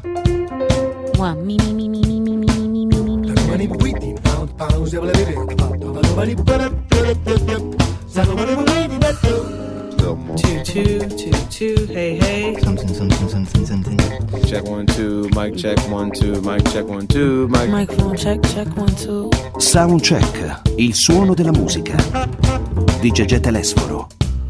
Two, hey, hey. Something. Check 1 2, mic check 1 2, mic check 1 2, mic. Microphone check 1 2. Soundcheck, il suono della musica di Gegè Telesforo.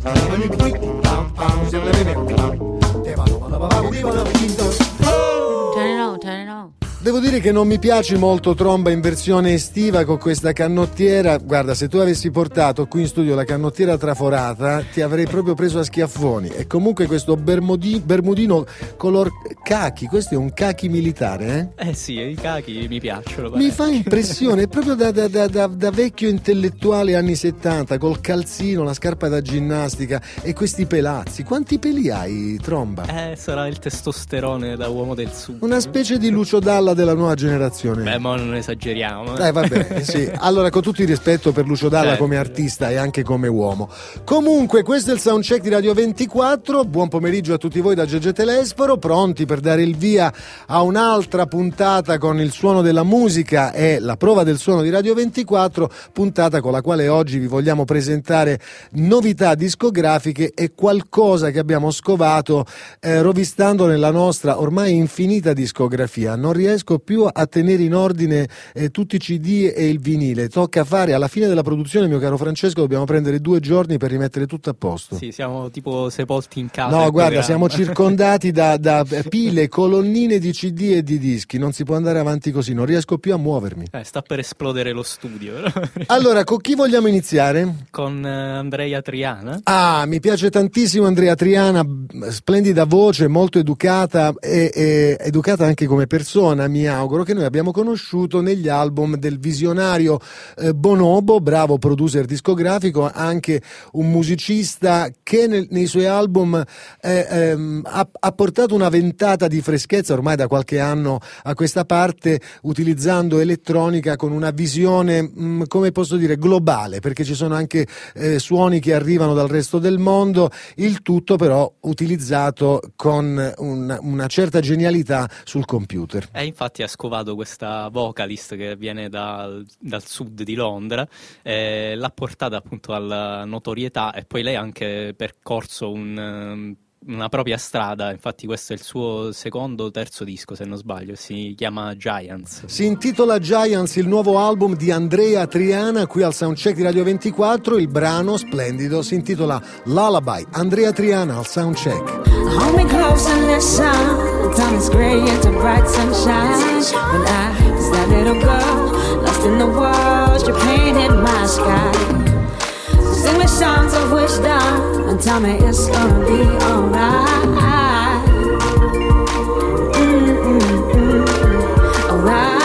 Turn it on. Devo dire che non mi piace molto Tromba in versione estiva con questa canottiera. Guarda, se tu avessi portato qui in studio la canottiera traforata ti avrei proprio preso a schiaffoni. E comunque questo bermudino color cachi, questo è un cachi militare, eh? Sì, i cachi mi piacciono. Mi fa impressione, è proprio da vecchio intellettuale anni 70, col calzino, la scarpa da ginnastica e questi pelazzi. Quanti peli hai, Tromba? Sarà il testosterone da uomo del sud. Una specie di Lucio Dalla della nuova generazione. Beh, ma non esageriamo. Va bene, sì. Allora, con tutto il rispetto per Lucio Dalla come artista e anche come uomo. Comunque, questo è il soundcheck di Radio 24. Buon pomeriggio a tutti voi da Gegè Telesforo, pronti per dare il via a un'altra puntata con il suono della musica e la prova del suono di Radio 24, puntata con la quale oggi vi vogliamo presentare novità discografiche e qualcosa che abbiamo scovato rovistando nella nostra ormai infinita discografia. Non riesco più a tenere in ordine tutti i CD e il vinile. Tocca fare alla fine della produzione, mio caro Francesco, dobbiamo prendere 2 giorni per rimettere tutto a posto. Sì, siamo tipo sepolti in casa. No, guarda, siamo circondati da pile, colonnine di CD e di dischi. Non si può andare avanti così, non riesco più a muovermi. Sta per esplodere lo studio. Allora, con chi vogliamo iniziare? Con Andrea Triana. Ah, mi piace tantissimo Andrea Triana, splendida voce, molto educata e educata anche come persona, mi auguro, che noi abbiamo conosciuto negli album del visionario Bonobo, bravo producer discografico, anche un musicista che nei suoi album ha portato una ventata di freschezza ormai da qualche anno a questa parte, utilizzando elettronica con una visione, come posso dire, globale, perché ci sono anche suoni che arrivano dal resto del mondo, il tutto però utilizzato con una certa genialità sul computer. Infatti ha scovato questa vocalist che viene dal sud di Londra, l'ha portata appunto alla notorietà e poi lei ha anche percorso una propria strada. Infatti questo è il suo secondo o terzo disco, se non sbaglio, si chiama Giants. Si intitola Giants, il nuovo album di Andrea Triana, qui al Soundcheck di Radio 24. Il brano splendido si intitola Lullaby. Andrea Triana al Soundcheck. Hold me close and listen. Time is gray into bright sunshine. When I was that little girl, lost in the world, you painted my sky. Sing me songs of wisdom and tell me it's gonna be alright. Alright.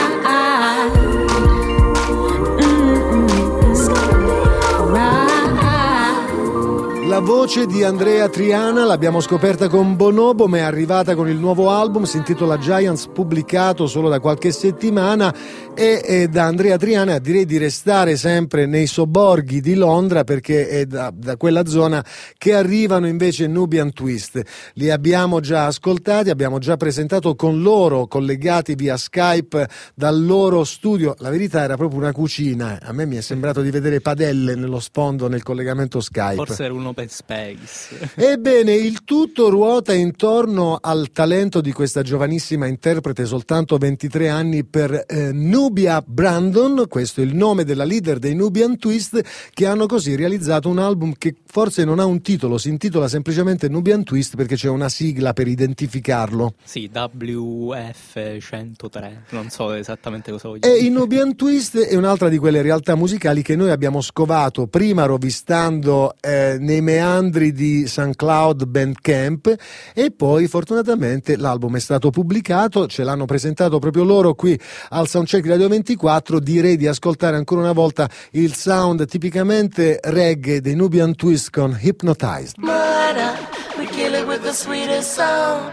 La voce di Andrea Triana l'abbiamo scoperta con Bonobo, ma è arrivata con il nuovo album, si intitola Giants, pubblicato solo da qualche settimana, e da Andrea Triana direi di restare sempre nei sobborghi di Londra, perché è da quella zona che arrivano invece Nubian Twist. Li abbiamo già ascoltati, abbiamo già presentato con loro, collegati via Skype dal loro studio. La verità era proprio una cucina, a me mi è sembrato di vedere padelle nello sfondo nel collegamento Skype. Forse era un open space. Ebbene, il tutto ruota intorno al talento di questa giovanissima interprete, soltanto 23 anni, per Nubia Brandon, questo è il nome della leader dei Nubian Twist, che hanno così realizzato un album che forse non ha un titolo, si intitola semplicemente Nubian Twist perché c'è una sigla per identificarlo. Sì, WF103, non so esattamente cosa voglio dire. E i Nubian Twist è un'altra di quelle realtà musicali che noi abbiamo scovato prima rovistando nei meandri di SoundCloud, Bandcamp, e poi fortunatamente l'album è stato pubblicato, ce l'hanno presentato proprio loro qui al Soundcheck Radio 24. Direi di ascoltare ancora una volta il sound tipicamente reggae dei Nubian Twist con Hypnotized. Murder, we kill it with the sweetest sound.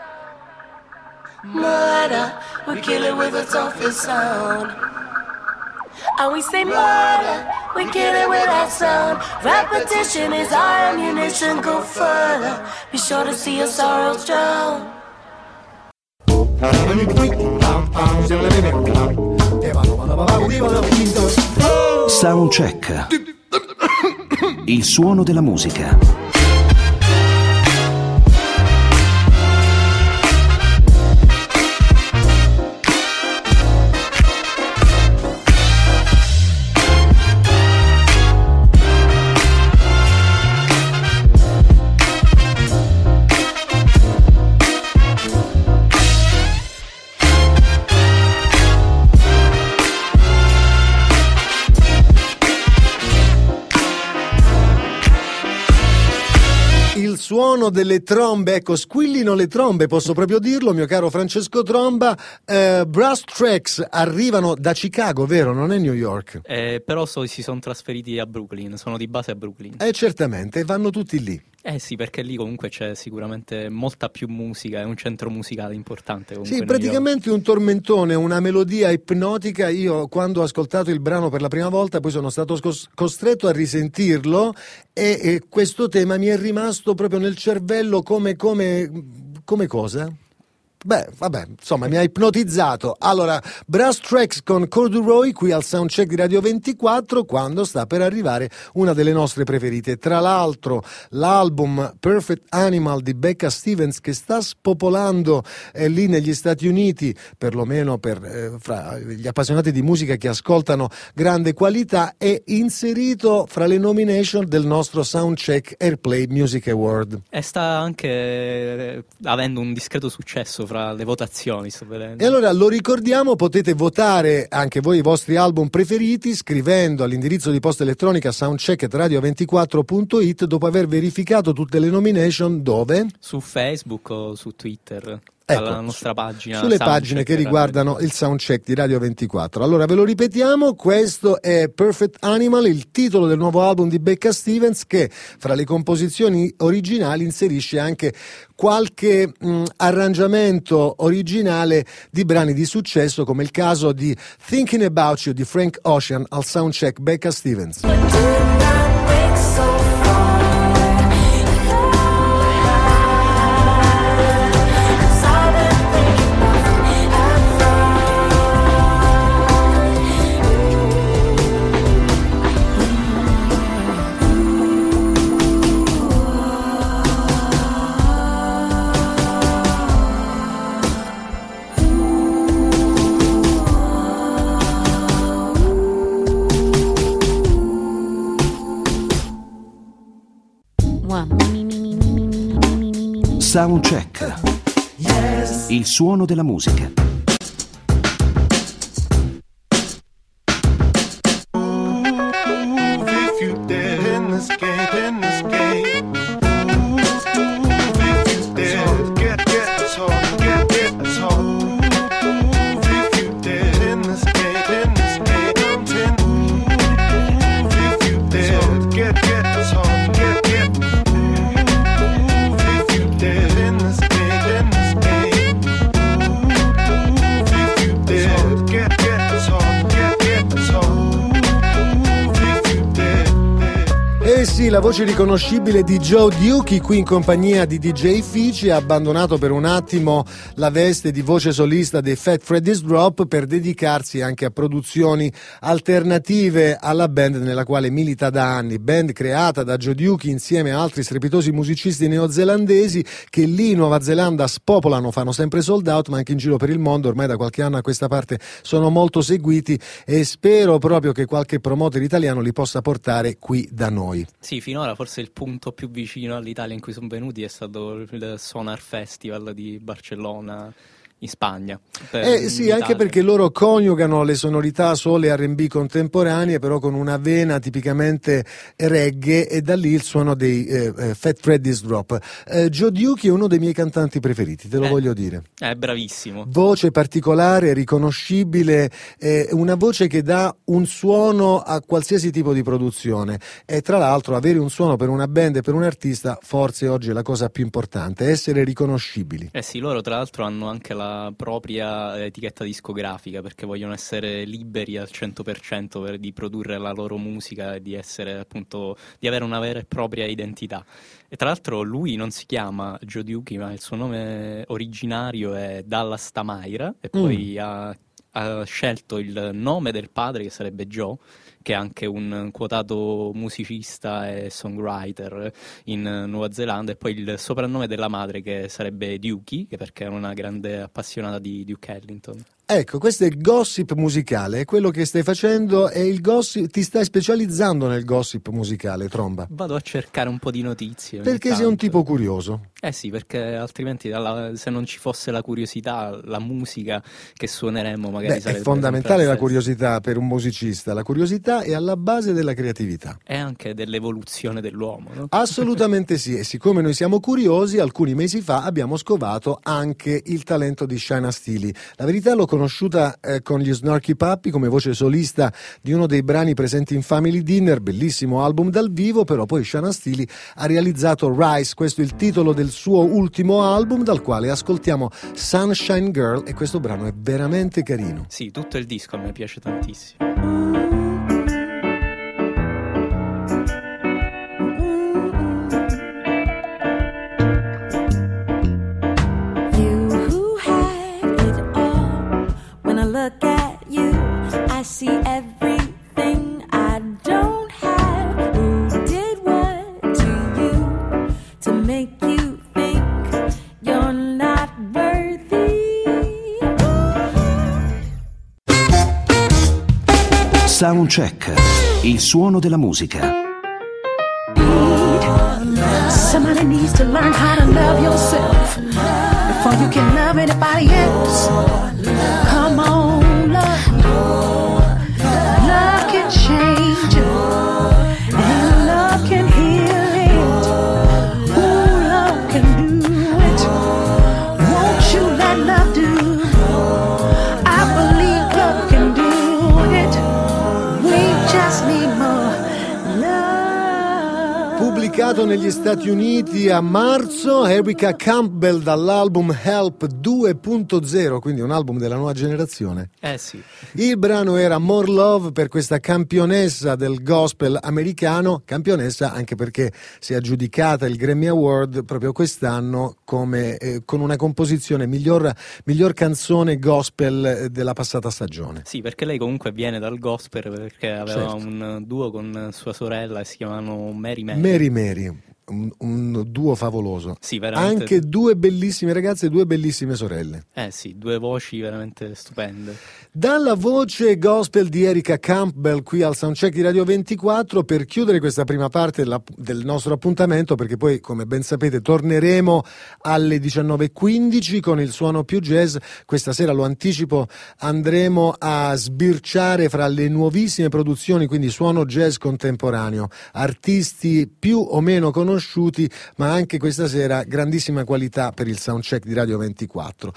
Murder, we kill it with the toughest sound. And we say murder, we kill it with that sound. Repetition is our ammunition, go further. Be sure to see your sorrows drown. Soundcheck. Il suono della musica. Suono delle trombe, ecco, squillino le trombe, posso proprio dirlo, mio caro Francesco Tromba. Brass Tracks arrivano da Chicago, vero? Non è New York? Però si sono trasferiti a Brooklyn, sono di base a Brooklyn. Certamente, vanno tutti lì. Sì, perché lì comunque c'è sicuramente molta più musica, è un centro musicale importante. Sì, praticamente un tormentone, una melodia ipnotica. Io quando ho ascoltato il brano per la prima volta poi sono stato costretto a risentirlo e questo tema mi è rimasto proprio nel cervello come cosa? Beh, vabbè, insomma, mi ha ipnotizzato. Allora, Brass Tracks con Corduroy qui al Soundcheck di Radio 24, quando sta per arrivare una delle nostre preferite. Tra l'altro, l'album Perfect Animal di Becca Stevens, che sta spopolando lì negli Stati Uniti, perlomeno fra gli appassionati di musica che ascoltano grande qualità, è inserito fra le nomination del nostro Soundcheck Airplay Music Award. E sta anche avendo un discreto successo fra le votazioni, sto vedendo. E allora lo ricordiamo, potete votare anche voi i vostri album preferiti scrivendo all'indirizzo di posta elettronica soundcheck@radio24.it dopo aver verificato tutte le nomination. Dove? Su Facebook o su Twitter. Ecco, alla nostra pagina, sulle pagine che riguardano il Soundcheck di Radio 24. Allora ve lo ripetiamo, questo è Perfect Animal, il titolo del nuovo album di Becca Stevens, che fra le composizioni originali inserisce anche qualche arrangiamento originale di brani di successo, come il caso di Thinking About You di Frank Ocean al Soundcheck Becca Stevens. Soundcheck. Il suono della musica. La voce riconoscibile di Joe Duke, qui in compagnia di DJ Fici, ha abbandonato per un attimo la veste di voce solista dei Fat Freddy's Drop per dedicarsi anche a produzioni alternative alla band nella quale milita da anni, band creata da Joe Duke insieme a altri strepitosi musicisti neozelandesi che lì in Nuova Zelanda spopolano, fanno sempre sold out, ma anche in giro per il mondo ormai da qualche anno a questa parte sono molto seguiti e spero proprio che qualche promoter italiano li possa portare qui da noi. Sì, finora forse il punto più vicino all'Italia in cui sono venuti è stato il Sonar Festival di Barcellona in Spagna. Sì, anche perché loro coniugano le sonorità soul e R&B contemporanee, però con una vena tipicamente reggae, e da lì il suono dei Fat Freddy's Drop. Joe Duke è uno dei miei cantanti preferiti, te lo voglio dire. È bravissimo. Voce particolare, riconoscibile, una voce che dà un suono a qualsiasi tipo di produzione, e tra l'altro avere un suono per una band e per un artista forse oggi è la cosa più importante, essere riconoscibili. Sì, loro tra l'altro hanno anche la la propria etichetta discografica, perché vogliono essere liberi al 100% di produrre la loro musica e di essere, appunto, di avere una vera e propria identità. E tra l'altro lui non si chiama Joe Dukey, ma il suo nome originario è Dallas Tamaira, e poi ha scelto il nome del padre, che sarebbe Joe, che è anche un quotato musicista e songwriter in Nuova Zelanda, e poi il soprannome della madre, che sarebbe Dukey, che perché è una grande appassionata di Duke Ellington. Ecco, questo è il gossip musicale, è quello che stai facendo, è il gossip, ti stai specializzando nel gossip musicale, Tromba. Vado a cercare un po' di notizie. Perché sei un tipo curioso. Eh sì, perché altrimenti se non ci fosse la curiosità, la musica che suoneremmo magari sarebbe è fondamentale la stessa. curiosità per un musicista, la curiosità è alla base della creatività. E anche dell'evoluzione dell'uomo, no? Assolutamente sì, e siccome noi siamo curiosi, alcuni mesi fa abbiamo scovato anche il talento di Shaina Steele. La verità l'ho conosciuta con gli Snarky Puppy come voce solista di uno dei brani presenti in Family Dinner, bellissimo album dal vivo, però poi Shaina Steele ha realizzato Rise, questo è il titolo del suo ultimo album, dal quale ascoltiamo Sunshine Girl, e questo brano è veramente carino. Sì, tutto il disco a me piace tantissimo. Look at you, I see everything I don't have. Who did what to you to make you think you're not worthy? Soundcheck, il suono della musica. Somebody needs to learn how to love yourself before you can love anybody else. Come on, love. Love can change it, and love can heal it. Ooh, love can do it. Won't you let love do? I believe love can do it. We just need more love. Pubblicato negli Stati Uniti a marzo, Erica Campbell dall'album Help 2.0, quindi un album della nuova generazione. Sì. Il brano era More Love per questa campionessa del gospel americano, campionessa anche perché si è aggiudicata il Grammy Award proprio quest'anno come con una composizione miglior canzone gospel della passata stagione. Sì, perché lei comunque viene dal gospel, perché aveva un duo con sua sorella e si chiamano Mary Mary, un duo favoloso. Sì, veramente. Anche due bellissime ragazze e due bellissime sorelle. Sì, due voci veramente stupende. Dalla voce gospel di Erica Campbell qui al Soundcheck di Radio 24, per chiudere questa prima parte del nostro appuntamento, perché poi, come ben sapete, torneremo alle 19.15 con il suono più jazz. Questa sera, lo anticipo, andremo a sbirciare fra le nuovissime produzioni, quindi suono jazz contemporaneo, artisti più o meno conosciuti, ma anche questa sera grandissima qualità per il Soundcheck di Radio 24.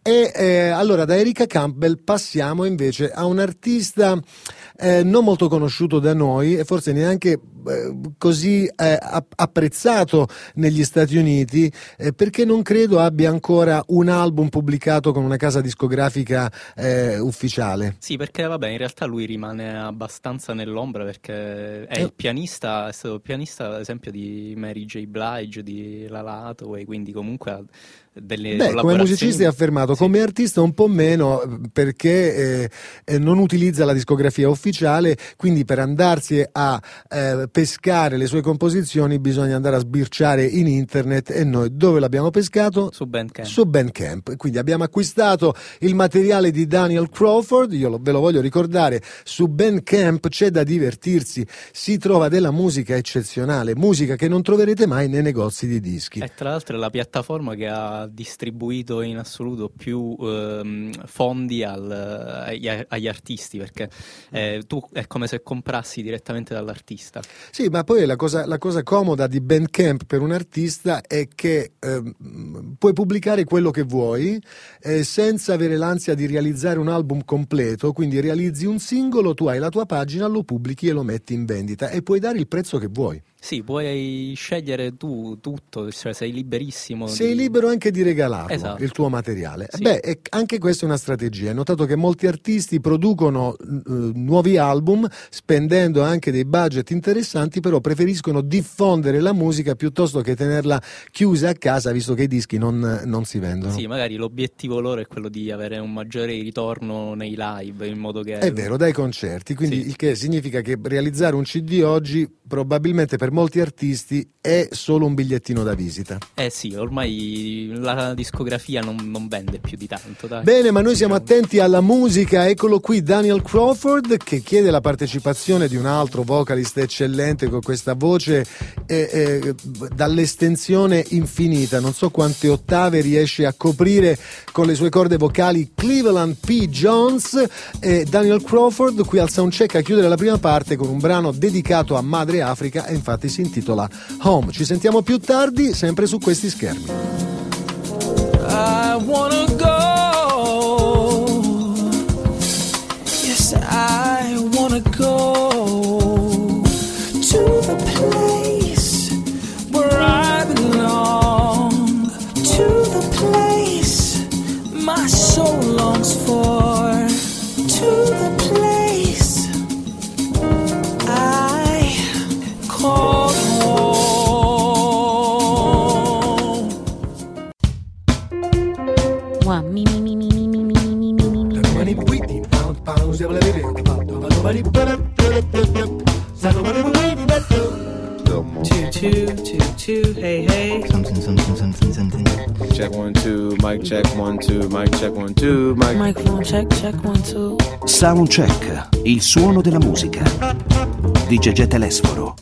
E allora da Erica Campbell passiamo invece a un artista non molto conosciuto da noi e forse neanche così apprezzato negli Stati Uniti, perché non credo abbia ancora un album pubblicato con una casa discografica ufficiale. Sì, perché vabbè, in realtà lui rimane abbastanza nell'ombra, perché è il pianista, è stato il pianista ad esempio di Mary J. Blige, di Lala Hathaway, quindi comunque ha delle collaborazioni. Come musicista è affermato, sì. Come artista un po' meno, perché non utilizza la discografia ufficiale, quindi per andarsi a pescare le sue composizioni bisogna andare a sbirciare in internet, e noi dove l'abbiamo pescato? Su Bandcamp. Su Bandcamp. Quindi abbiamo acquistato il materiale di Daniel Crawford, ve lo voglio ricordare, su Bandcamp c'è da divertirsi, si trova della musica eccezionale, musica che non troverete mai nei negozi di dischi. E tra l'altro è la piattaforma che ha distribuito in assoluto più fondi agli artisti, perché tu è come se comprassi direttamente dall'artista. Sì, ma poi la cosa comoda di Bandcamp per un artista è che puoi pubblicare quello che vuoi senza avere l'ansia di realizzare un album completo, quindi realizzi un singolo, tu hai la tua pagina, lo pubblichi e lo metti in vendita e puoi dare il prezzo che vuoi. Sì, puoi scegliere tu tutto, cioè sei liberissimo. Sei libero anche di regalarlo, Esatto. il tuo materiale. Sì. Beh, anche questa è una strategia. Hai notato che molti artisti producono nuovi album spendendo anche dei budget interessanti, però preferiscono diffondere la musica piuttosto che tenerla chiusa a casa, visto che i dischi non si vendono. Sì, magari l'obiettivo loro è quello di avere un maggiore ritorno nei live, in modo che... È vero, dai concerti, quindi Sì. il che significa che realizzare un CD oggi probabilmente per molti artisti è solo un bigliettino da visita. Sì, ormai la discografia non vende più di tanto, dai. Bene, ma noi siamo attenti alla musica. Eccolo qui Daniel Crawford che chiede la partecipazione di un altro vocalist eccellente con questa voce dall'estensione infinita. Non so quante ottave riesce a coprire con le sue corde vocali Cleveland P. Jones. Daniel Crawford qui al soundcheck a chiudere la prima parte con un brano dedicato a Madre Africa e infatti si intitola Home. Ci sentiamo più tardi sempre su questi schermi. I wanna go. Yes, I wanna go to the place where I belong, to the place my soul longs for, to the place I call home. Two, hey, hey. Something. Check 1 2, mic check 1 2, mic check 1 2, mic. Microphone check 1 2. Soundcheck, il suono della musica di Gegè Telesforo.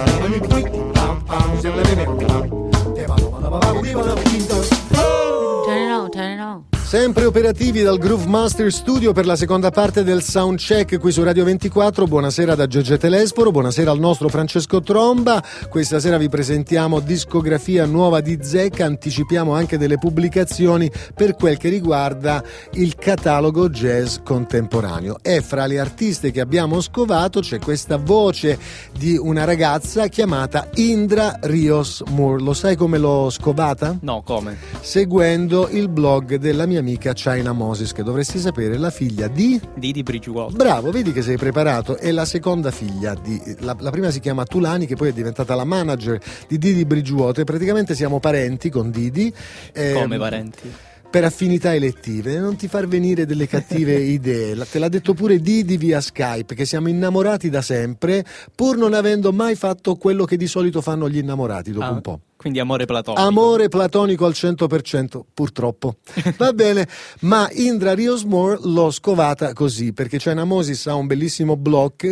Turn it on. Sempre operativi dal Groove Master Studio per la seconda parte del Soundcheck qui su Radio 24. Buonasera da Gegè Telesforo, buonasera al nostro Francesco Tromba. Questa sera vi presentiamo discografia nuova di Zecca, anticipiamo anche delle pubblicazioni per quel che riguarda il catalogo jazz contemporaneo. E fra le artiste che abbiamo scovato c'è questa voce di una ragazza chiamata Indra Rios Moore. Lo sai come l'ho scovata? No, come? Seguendo il blog della mia amica China Moses, che dovresti sapere, la figlia di Didi Bridgewater. Bravo, vedi che sei preparato. È la seconda figlia di la prima si chiama Tulani, che poi è diventata la manager di Didi Bridgewater. Praticamente siamo parenti con Didi. Come parenti? Per affinità elettive, non ti far venire delle cattive idee. Te l'ha detto pure Didi via Skype, che siamo innamorati da sempre, pur non avendo mai fatto quello che di solito fanno gli innamorati dopo un po'. Quindi amore platonico. Amore platonico al 100%, purtroppo. Va bene, ma Indra Rios Moore l'ho scovata così, perché China Moses ha un bellissimo blog,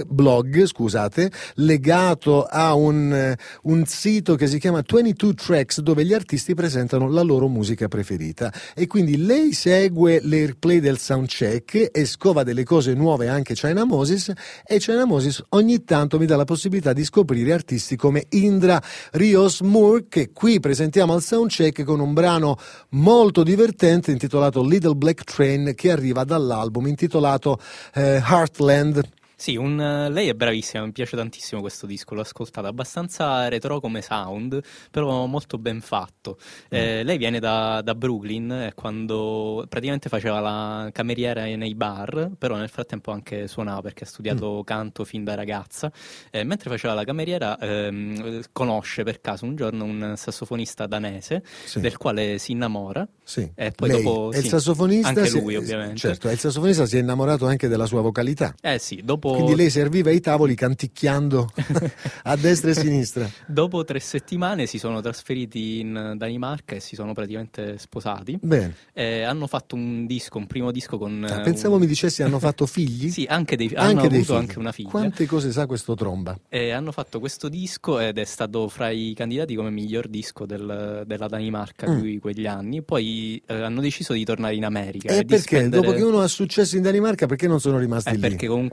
legato a un sito che si chiama 22 Tracks, dove gli artisti presentano la loro musica preferita. E quindi lei segue l'airplay del soundcheck e scova delle cose nuove anche China Moses, e China Moses ogni tanto mi dà la possibilità di scoprire artisti come Indra Rios Moore, che qui presentiamo al soundcheck con un brano molto divertente intitolato Little Black Train, che arriva dall'album intitolato Heartland. Sì, lei è bravissima, mi piace tantissimo questo disco, l'ho ascoltato, abbastanza retro come sound, però molto ben fatto. Lei viene da Brooklyn, quando praticamente faceva la cameriera nei bar, però nel frattempo anche suonava, perché ha studiato canto fin da ragazza. Mentre faceva la cameriera conosce per caso un giorno un sassofonista danese, Sì. del quale si innamora. Sì. E poi Lei dopo è il sì, sassofonista, anche lui ovviamente. Certo, il sassofonista si è innamorato anche della sua vocalità. Sì, dopo... Quindi lei serviva ai tavoli canticchiando a destra e a sinistra. Dopo 3 settimane si sono trasferiti in Danimarca e si sono praticamente sposati. Bene. Hanno fatto un primo disco con... Pensavo mi dicessi hanno fatto figli? Sì, hanno dei avuto figli. anche una figlia. Quante cose sa questo Tromba? Hanno fatto questo disco ed è stato fra i candidati come miglior disco della Danimarca quegli anni. Poi hanno deciso di tornare in America. E di perché? spendere... Dopo che uno ha successo in Danimarca, perché non sono rimasti lì? Perché comunque non è che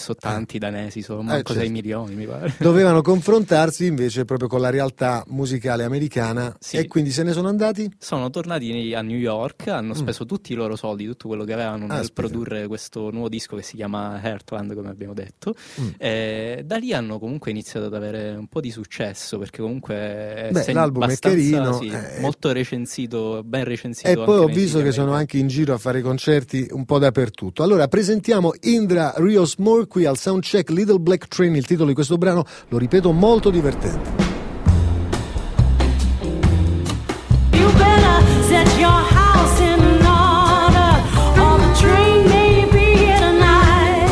so tanti danesi, sono manco 6 milioni mi pare. Dovevano confrontarsi invece proprio con la realtà musicale americana, Sì. e quindi se ne sono andati? Sono tornati a New York, hanno speso tutti i loro soldi, tutto quello che avevano nel produrre questo nuovo disco che si chiama Heartland, come abbiamo detto. Da lì hanno comunque iniziato ad avere un po' di successo, perché comunque l'album è carino, molto recensito, ben recensito. E poi ho visto che sono anche in giro a fare concerti un po' dappertutto. Allora presentiamo Indra Rios Moore qui al Soundcheck Little Black Train. Il titolo di questo brano, lo ripeto, molto divertente. You better set your house in order, or the train may be here tonight.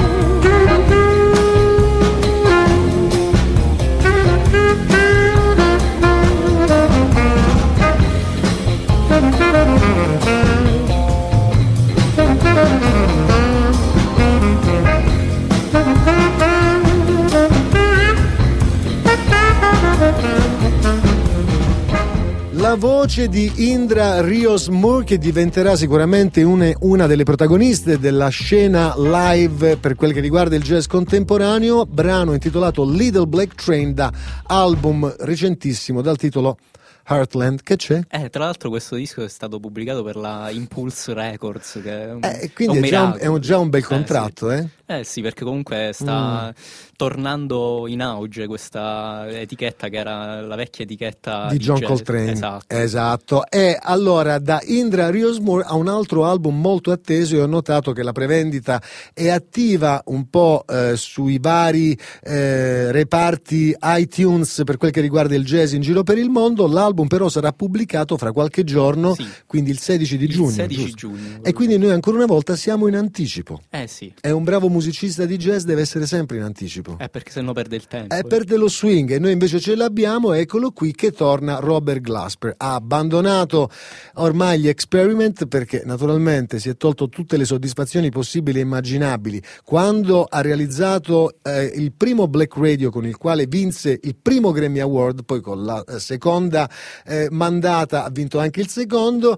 La voce di Indra Rios Moore, che diventerà sicuramente una delle protagoniste della scena live per quel che riguarda il jazz contemporaneo, brano intitolato Little Black Train da album recentissimo dal titolo Heartland. Che c'è? Tra l'altro questo disco è stato pubblicato per la Impulse Records, che è quindi è già un bel contratto, sì. Sì, perché comunque sta tornando in auge questa etichetta che era la vecchia etichetta di John jazz. Coltrane. Esatto. E allora da Indra Rios Moore a un altro album molto atteso, e ho notato che la prevendita è attiva un po' sui vari reparti iTunes per quel che riguarda il jazz in giro per il mondo. L'album però sarà pubblicato fra qualche giorno, sì, quindi il 16 di giugno. 16 giugno. E quindi noi ancora una volta siamo in anticipo. Sì. È un bravo musicista di jazz, deve essere sempre in anticipo. Perché sennò perde il tempo. Perde lo swing, e noi invece ce l'abbiamo. Eccolo qui che torna Robert Glasper. Ha abbandonato ormai gli Experiment, perché naturalmente si è tolto tutte le soddisfazioni possibili e immaginabili quando ha realizzato il primo Black Radio, con il quale vinse il primo Grammy Award. Poi con la seconda mandata ha vinto anche il secondo.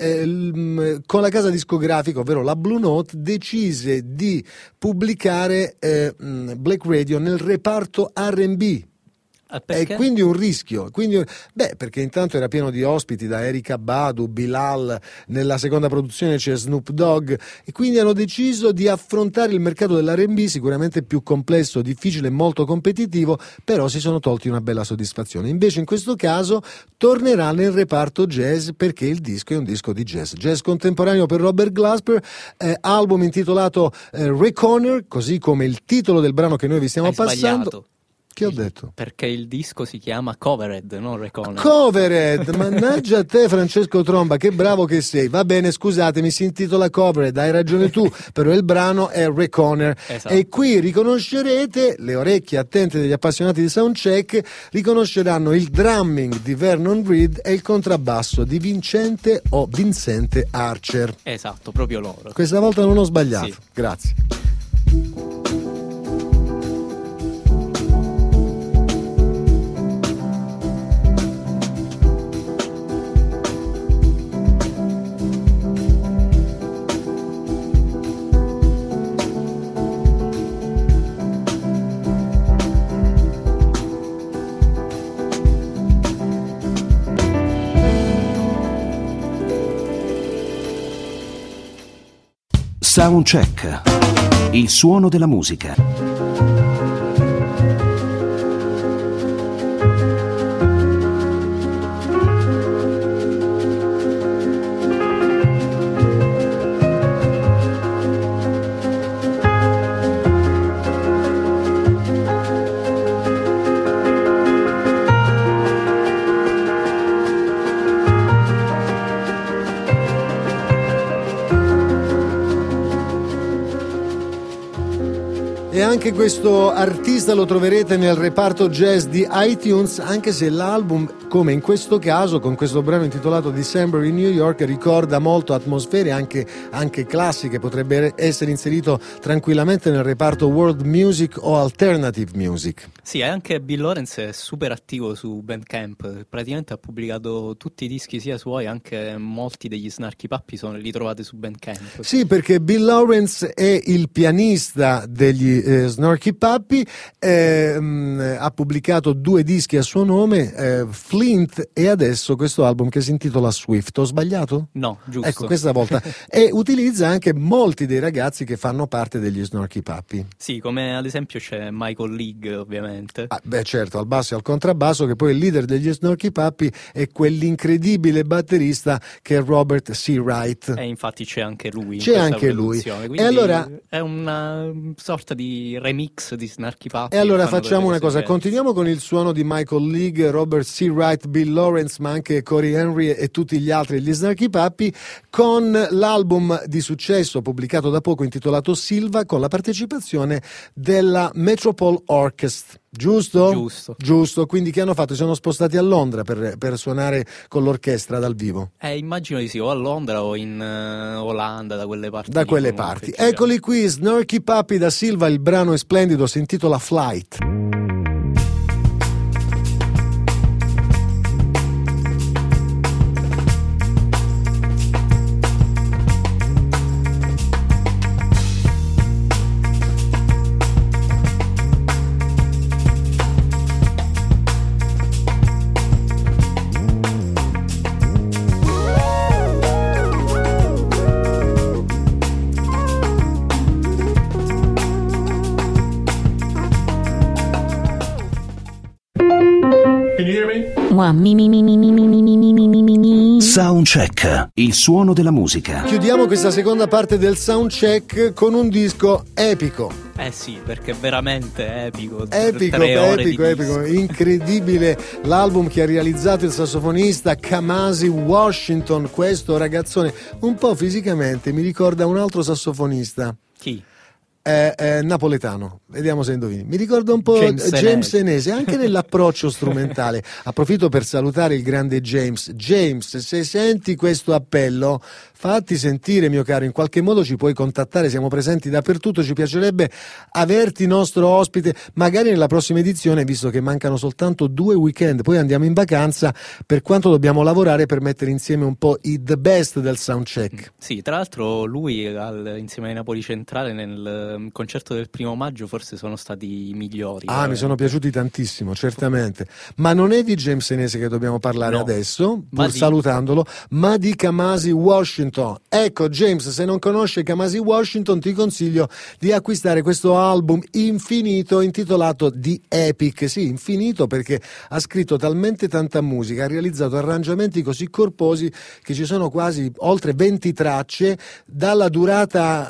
Con la casa discografica, ovvero la Blue Note, decise di pubblicare Black Radio nel reparto R&B. E quindi un rischio, perché intanto era pieno di ospiti, da Erykah Badu, Bilal, nella seconda produzione c'è Snoop Dogg, e quindi hanno deciso di affrontare il mercato dell'R&B, sicuramente più complesso, difficile e molto competitivo, però si sono tolti una bella soddisfazione. Invece in questo caso tornerà nel reparto jazz, perché il disco è un disco di jazz contemporaneo per Robert Glasper, album intitolato Reconer, così come il titolo del brano che noi vi stiamo passando. Sbagliato. Che ho detto? Perché il disco si chiama Covered, non Reconer. Covered! Mannaggia a te, Francesco Tromba, che bravo che sei. Va bene, scusatemi, si intitola Covered, hai ragione tu, però il brano è Reconer. Esatto. E qui riconoscerete, le orecchie attente degli appassionati di Soundcheck riconosceranno il drumming di Vernon Reid e il contrabbasso di Vincente Archer. Esatto, proprio loro. Questa volta non ho sbagliato. Sì. Grazie. Soundcheck, il suono della musica. E anche questo artista lo troverete nel reparto jazz di iTunes, anche se l'album, come in questo caso, con questo brano intitolato December in New York, ricorda molto atmosfere anche classiche, potrebbe essere inserito tranquillamente nel reparto world music o alternative music. Sì, anche Bill Lawrence è super attivo su Bandcamp, praticamente ha pubblicato tutti i dischi sia suoi, anche molti degli Snarky Puppy li trovate su Bandcamp. Sì, perché Bill Lawrence è il pianista degli Snarky Puppy, ha pubblicato 2 dischi a suo nome, Flint e adesso questo album che si intitola Swift. Ho sbagliato? No, giusto. Ecco, questa volta. E utilizza anche molti dei ragazzi che fanno parte degli Snarky Puppy. Sì, come ad esempio c'è Michael League, ovviamente. Beh, certo, al basso e al contrabbasso, che poi il leader degli Snarky Puppy è quell'incredibile batterista che è Robert C. Wright. E infatti c'è anche lui. C'è anche lui. Quindi e allora è una sorta di remix di Snarky Puppy. E allora facciamo una cosa, continuiamo con il suono di Michael League, Robert C. Wright, Bill Lawrence, ma anche Corey Henry e tutti gli altri degli Snarky Puppy, con l'album di successo pubblicato da poco intitolato Silva, con la partecipazione della Metropole Orchestra. Giusto? Giusto, quindi che hanno fatto? Si sono spostati a Londra per suonare con l'orchestra dal vivo? Immagino di sì, o a Londra o in Olanda, da quelle parti. Da quelle parti. Eccoli qui, Snarky Puppy da Silva, il brano è splendido, si intitola Flight. Soundcheck, il suono della musica. Chiudiamo questa seconda parte del soundcheck con un disco epico. Sì, perché è veramente epico. Epico, incredibile l'album che ha realizzato il sassofonista Kamasi Washington, questo ragazzone un po' fisicamente mi ricorda un altro sassofonista. Chi? Napoletano, vediamo se indovini. Mi ricorda un po' James Senese, anche nell'approccio strumentale. Approfitto per salutare il grande James. James, se senti questo appello, fatti sentire, mio caro, in qualche modo ci puoi contattare, siamo presenti dappertutto, ci piacerebbe averti nostro ospite, magari nella prossima edizione, visto che mancano soltanto 2 weekend, poi andiamo in vacanza, per quanto dobbiamo lavorare per mettere insieme un po' i the best del soundcheck. Sì, tra l'altro lui insieme ai Napoli Centrale nel concerto del 1° maggio forse sono stati i migliori. Mi sono piaciuti tantissimo, certamente, ma non è di James Senese che dobbiamo parlare adesso, pur salutandolo, ma di Kamasi Washington. Ecco, James, se non conosci Kamasi Washington ti consiglio di acquistare questo album infinito intitolato The Epic. Sì, infinito perché ha scritto talmente tanta musica, ha realizzato arrangiamenti così corposi che ci sono quasi oltre 20 tracce dalla durata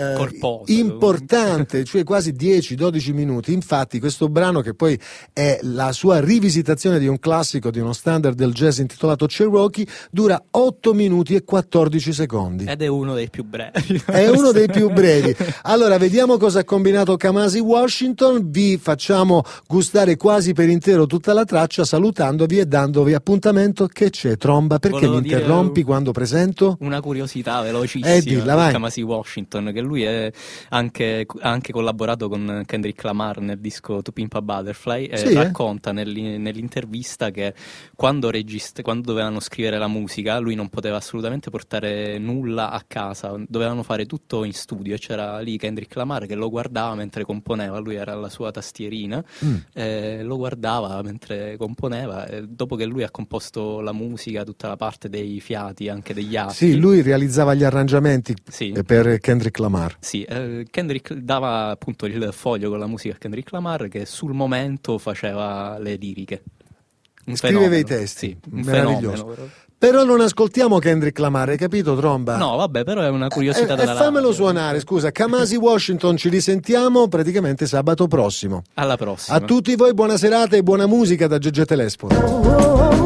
importante, cioè quasi 10-12 minuti. Infatti questo brano, che poi è la sua rivisitazione di un classico, di uno standard del jazz intitolato Cherokee, dura 8 minuti e 14 secondi. Ed è uno dei più brevi. È uno dei più brevi. Allora, vediamo cosa ha combinato Kamasi Washington. Vi facciamo gustare quasi per intero tutta la traccia, salutandovi e dandovi appuntamento. Che c'è, Tromba? Perché mi interrompi quando presento? Una curiosità velocissima. Dilla, vai. Kamasi Washington, che lui ha anche collaborato con Kendrick Lamar nel disco To Pimp a Butterfly, e racconta nell'intervista che quando dovevano scrivere la musica lui non poteva assolutamente portare nulla a casa, dovevano fare tutto in studio, e c'era lì Kendrick Lamar che lo guardava mentre componeva, lui era alla sua tastierina, lo guardava mentre componeva, e dopo che lui ha composto la musica, tutta la parte dei fiati, anche degli archi. Sì, lui realizzava gli arrangiamenti per Kendrick Lamar. Sì, Kendrick dava appunto il foglio con la musica a Kendrick Lamar, che sul momento faceva le liriche. Scriveva i testi, meraviglioso. Però non ascoltiamo Kendrick Lamar, hai capito, Tromba? No, vabbè, però è una curiosità della fammelo suonare, scusa. Kamasi Washington, ci risentiamo praticamente sabato prossimo. Alla prossima. A tutti voi buona serata e buona musica da Gegè Telesforo.